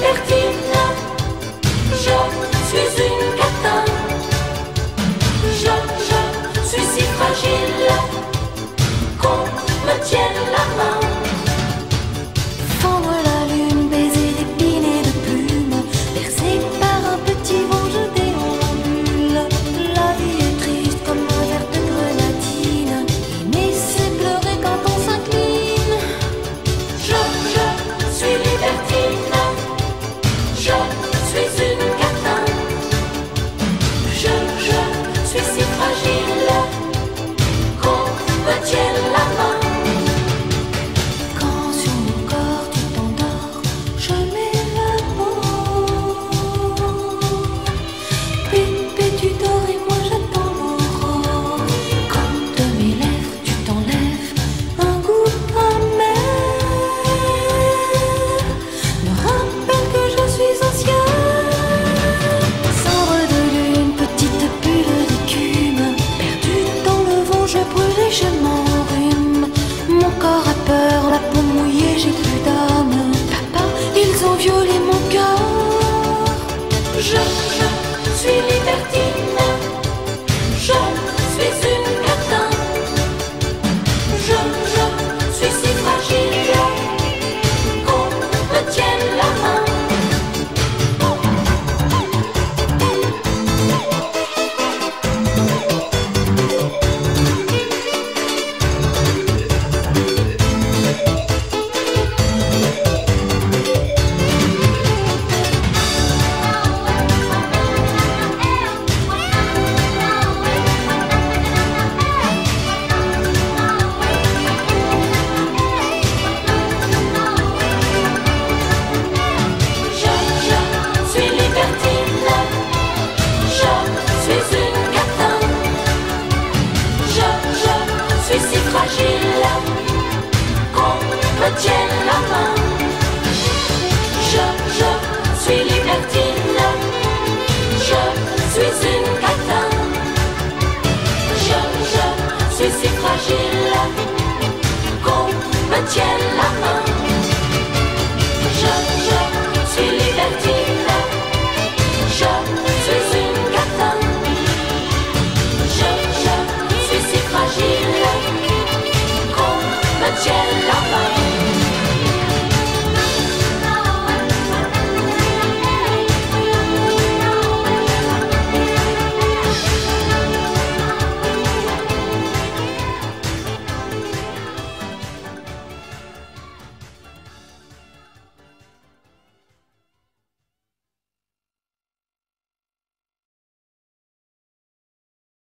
libertine, je suis une catin. Je suis si fragile qu'on me tienne la main. Fendre la lune, baiser d'épines et de plumes, bercé par un petit vent, je déambule. La vie est triste comme un verre de grenadine. Aimer c'est pleurer quand on s'incline. Je suis libertine, je suis une catin. Je suis si fragile qu'on me tienne la main. Quand sur mon corps tu t'endors, je mets la peau. Puis tu dors et moi j'attends l'aurore. Quand de mes lèvres tu t'enlèves un goût amer, me rappelle que je suis ancien. Cendre de lune, petite bulle d'écume, perdue dans le vent, je brûle et je m'enrhume. Mon corps a peur, la peau mouillée, j'ai plus d'âme. Papa, ils ont violé mon cœur. Je